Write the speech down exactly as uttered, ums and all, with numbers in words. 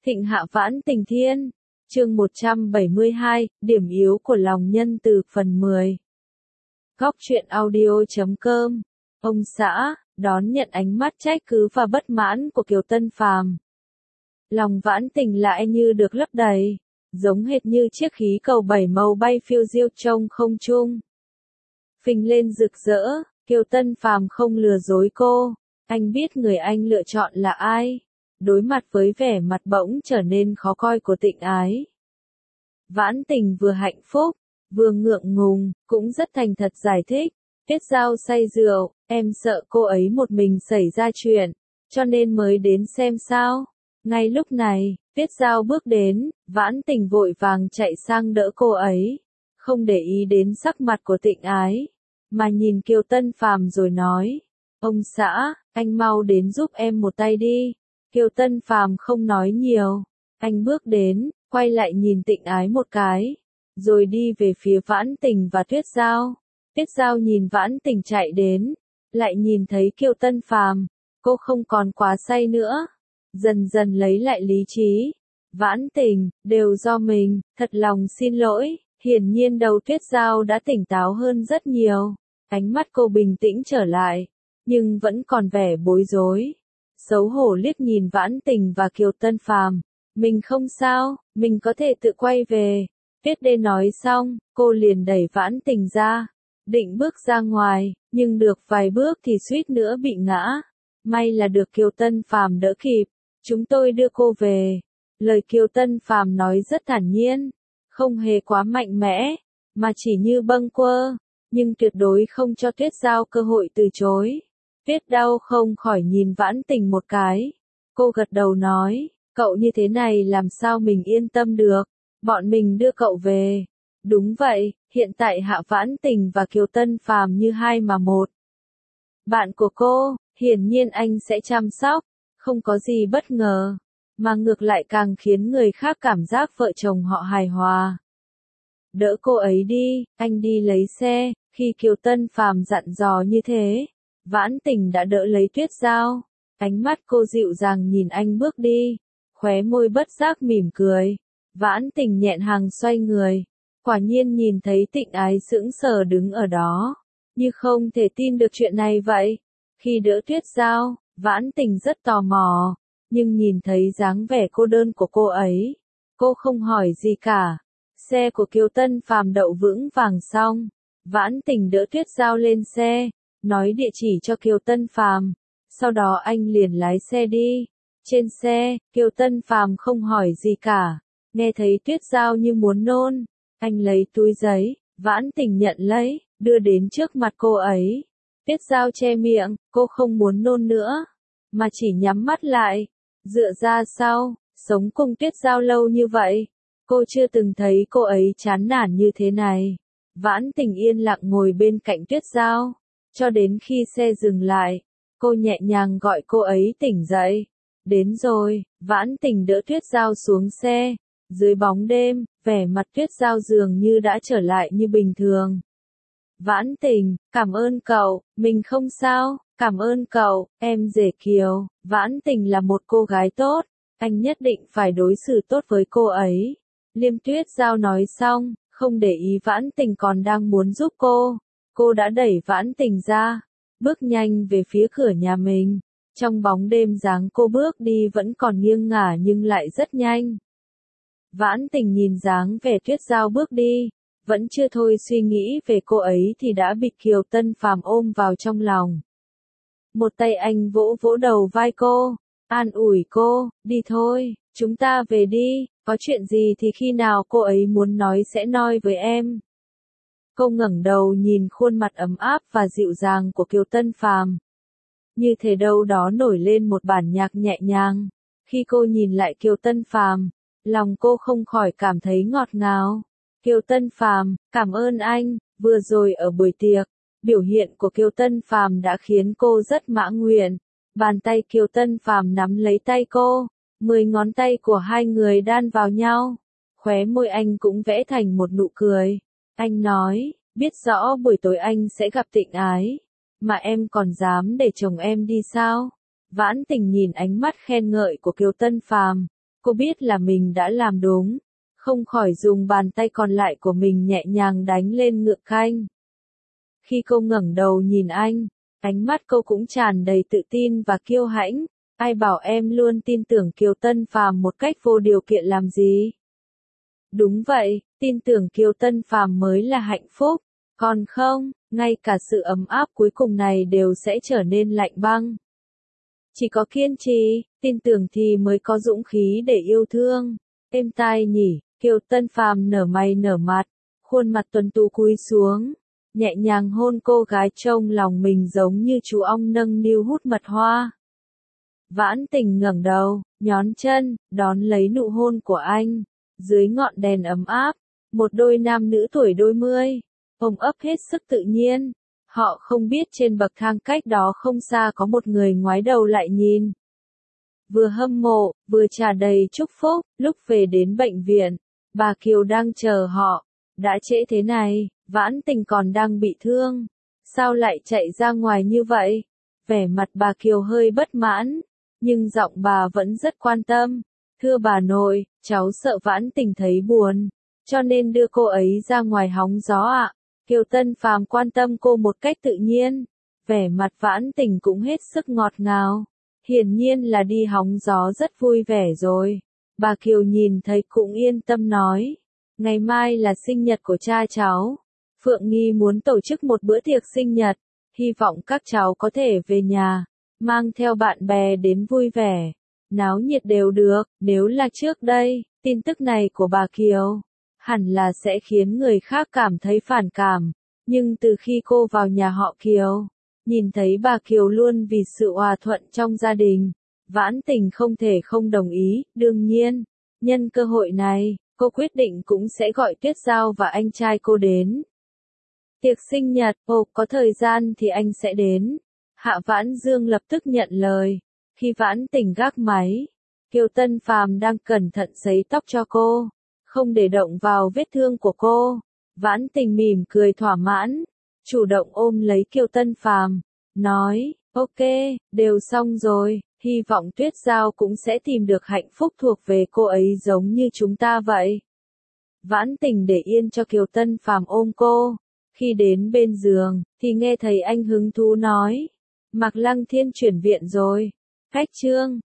Thịnh hạ vãn tình thiên. Chương một trăm bảy mươi hai, điểm yếu của lòng nhân từ phần mười. Góc truyện audio chấm com. Ông xã, đón nhận ánh mắt trách cứ và bất mãn của Kiều Tân Phàm. Lòng vãn tình lại như được lấp đầy, giống hệt như chiếc khí cầu bảy màu bay phiêu diêu trong không trung. Phình lên rực rỡ, Kiều Tân Phàm không lừa dối cô, anh biết người anh lựa chọn là ai. Đối mặt với vẻ mặt bỗng trở nên khó coi của Tịnh Ái, Vãn Tình vừa hạnh phúc, vừa ngượng ngùng, cũng rất thành thật giải thích. Tuyết Giao say rượu, em sợ cô ấy một mình xảy ra chuyện, cho nên mới đến xem sao. Ngay lúc này, Tuyết Giao bước đến, Vãn Tình vội vàng chạy sang đỡ cô ấy, không để ý đến sắc mặt của Tịnh Ái, mà nhìn Kiều Tân Phàm rồi nói, ông xã, anh mau đến giúp em một tay đi. Kiều Tân Phàm không nói nhiều, anh bước đến, quay lại nhìn Tịnh Ái một cái, rồi đi về phía Vãn Tình và Tuyết Giao. Tuyết Giao nhìn Vãn Tình chạy đến, lại nhìn thấy Kiều Tân Phàm, cô không còn quá say nữa, dần dần lấy lại lý trí. Vãn Tình, đều do mình, thật lòng xin lỗi. Hiển nhiên đầu Tuyết Giao đã tỉnh táo hơn rất nhiều, ánh mắt cô bình tĩnh trở lại, nhưng vẫn còn vẻ bối rối. Xấu hổ liếc nhìn Vãn Tình và Kiều Tân Phàm, mình không sao, mình có thể tự quay về. Tuyết Đê nói xong, cô liền đẩy Vãn Tình ra, định bước ra ngoài, nhưng được vài bước thì suýt nữa bị ngã. May là được Kiều Tân Phàm đỡ kịp, chúng tôi đưa cô về. Lời Kiều Tân Phàm nói rất thản nhiên, không hề quá mạnh mẽ, mà chỉ như bâng quơ, nhưng tuyệt đối không cho Tuyết Giao cơ hội từ chối. Tuyết Đau không khỏi nhìn Vãn Tình một cái. Cô gật đầu nói, cậu như thế này làm sao mình yên tâm được, bọn mình đưa cậu về. Đúng vậy, hiện tại Hạ Vãn Tình và Kiều Tân Phàm như hai mà một. Bạn của cô, hiển nhiên anh sẽ chăm sóc, không có gì bất ngờ, mà ngược lại càng khiến người khác cảm giác vợ chồng họ hài hòa. Đỡ cô ấy đi, anh đi lấy xe. Khi Kiều Tân Phàm dặn dò như thế, Vãn Tình đã đỡ lấy Tuyết Giao, ánh mắt cô dịu dàng nhìn anh bước đi, khóe môi bất giác mỉm cười. Vãn Tình nhẹn hàng xoay người, quả nhiên nhìn thấy Tịnh Ái sững sờ đứng ở đó, như không thể tin được chuyện này vậy. Khi đỡ Tuyết Giao, Vãn Tình rất tò mò, nhưng nhìn thấy dáng vẻ cô đơn của cô ấy, cô không hỏi gì cả. Xe của Kiều Tân Phàm đậu vững vàng xong, Vãn Tình đỡ Tuyết Giao lên xe, nói địa chỉ cho Kiều Tân Phàm, sau đó anh liền lái xe đi. Trên xe, Kiều Tân Phàm không hỏi gì cả, nghe thấy Tuyết Giao như muốn nôn, anh lấy túi giấy, Vãn Tình nhận lấy, đưa đến trước mặt cô ấy. Tuyết Giao che miệng, cô không muốn nôn nữa, mà chỉ nhắm mắt lại. Dựa ra sau, sống cùng Tuyết Giao lâu như vậy, cô chưa từng thấy cô ấy chán nản như thế này. Vãn Tình yên lặng ngồi bên cạnh Tuyết Giao, cho đến khi xe dừng lại, cô nhẹ nhàng gọi cô ấy tỉnh dậy. Đến rồi, Vãn Tình đỡ Tuyết Giao xuống xe. Dưới bóng đêm, vẻ mặt Tuyết Giao dường như đã trở lại như bình thường. Vãn Tình, cảm ơn cậu, mình không sao, cảm ơn cậu, em rể Kiều. Vãn Tình là một cô gái tốt, anh nhất định phải đối xử tốt với cô ấy. Liêm Tuyết Giao nói xong, không để ý Vãn Tình còn đang muốn giúp cô, cô đã đẩy Vãn Tình ra, bước nhanh về phía cửa nhà mình. Trong bóng đêm dáng cô bước đi vẫn còn nghiêng ngả nhưng lại rất nhanh. Vãn Tình nhìn dáng vẻ Tuyết Giao bước đi, vẫn chưa thôi suy nghĩ về cô ấy thì đã bị Kiều Tân Phàm ôm vào trong lòng. Một tay anh vỗ vỗ đầu vai cô, an ủi cô, đi thôi, chúng ta về đi, có chuyện gì thì khi nào cô ấy muốn nói sẽ nói với em. Cô ngẩng đầu nhìn khuôn mặt ấm áp và dịu dàng của Kiều Tân Phàm, như thể đâu đó nổi lên một bản nhạc nhẹ nhàng. Khi cô nhìn lại Kiều Tân Phàm, lòng cô không khỏi cảm thấy ngọt ngào. Kiều Tân Phàm, cảm ơn anh. Vừa rồi ở buổi tiệc, biểu hiện của Kiều Tân Phàm đã khiến cô rất mãn nguyện. Bàn tay Kiều Tân Phàm nắm lấy tay cô, mười ngón tay của hai người đan vào nhau. Khóe môi anh cũng vẽ thành một nụ cười. Anh nói, biết rõ buổi tối anh sẽ gặp Tịnh Ái, mà em còn dám để chồng em đi sao? Vãn Tình nhìn ánh mắt khen ngợi của Kiều Tân Phàm, Cô biết là mình đã làm đúng, không khỏi dùng bàn tay còn lại của mình nhẹ nhàng đánh lên ngựa canh. Khi cô ngẩng đầu nhìn anh, ánh mắt cô cũng tràn đầy tự tin và kiêu hãnh. Ai bảo em luôn tin tưởng Kiều Tân Phàm một cách vô điều kiện làm gì? Đúng vậy, tin tưởng Kiều Tân Phàm mới là hạnh phúc. Còn không, ngay cả sự ấm áp cuối cùng này đều sẽ trở nên lạnh băng. Chỉ có kiên trì, tin tưởng thì mới có dũng khí để yêu thương. Êm tai nhỉ, Kiều Tân Phàm nở mày nở mặt, khuôn mặt tuấn tú cúi xuống, nhẹ nhàng hôn cô gái trông lòng mình giống như chú ong nâng niu hút mật hoa. Vãn Tình ngẩng đầu, nhón chân, đón lấy nụ hôn của anh. Dưới ngọn đèn ấm áp, một đôi nam nữ tuổi đôi mươi, ôm ấp hết sức tự nhiên. Họ không biết trên bậc thang cách đó không xa có một người ngoái đầu lại nhìn. Vừa hâm mộ, vừa tràn đầy chúc phúc. Lúc về đến bệnh viện, bà Kiều đang chờ họ. Đã trễ thế này, Vãn Tình còn đang bị thương. Sao lại chạy ra ngoài như vậy? Vẻ mặt bà Kiều hơi bất mãn, nhưng giọng bà vẫn rất quan tâm. Thưa bà nội, cháu sợ Vãn Tình thấy buồn, cho nên đưa cô ấy ra ngoài hóng gió ạ. Kiều Tân Phàm quan tâm cô một cách tự nhiên. Vẻ mặt Vãn Tình cũng hết sức ngọt ngào. Hiển nhiên là đi hóng gió rất vui vẻ rồi. Bà Kiều nhìn thấy cũng yên tâm nói. Ngày mai là sinh nhật của cha cháu. Phượng Nghi muốn tổ chức một bữa tiệc sinh nhật. Hy vọng các cháu có thể về nhà, mang theo bạn bè đến vui vẻ. Náo nhiệt đều được. Nếu là trước đây, tin tức này của bà Kiều hẳn là sẽ khiến người khác cảm thấy phản cảm. Nhưng từ khi cô vào nhà họ Kiều, nhìn thấy bà Kiều luôn vì sự hòa thuận trong gia đình, Vãn Tình không thể không đồng ý. Đương nhiên, nhân cơ hội này, cô quyết định cũng sẽ gọi Tuyết Giao và anh trai cô đến. Tiệc sinh nhật, ồ, có thời gian thì anh sẽ đến. Hạ Vãn Dương lập tức nhận lời. Khi Vãn Tình gác máy, Kiều Tân Phàm đang cẩn thận sấy tóc cho cô, không để động vào vết thương của cô. Vãn Tình mỉm cười thỏa mãn, chủ động ôm lấy Kiều Tân Phàm, nói, ok, đều xong rồi, hy vọng Tuyết Giao cũng sẽ tìm được hạnh phúc thuộc về cô ấy giống như chúng ta vậy. Vãn Tình để yên cho Kiều Tân Phàm ôm cô. Khi đến bên giường, thì nghe thấy anh hứng thú nói, Mạc Lăng Thiên chuyển viện rồi. Cách chương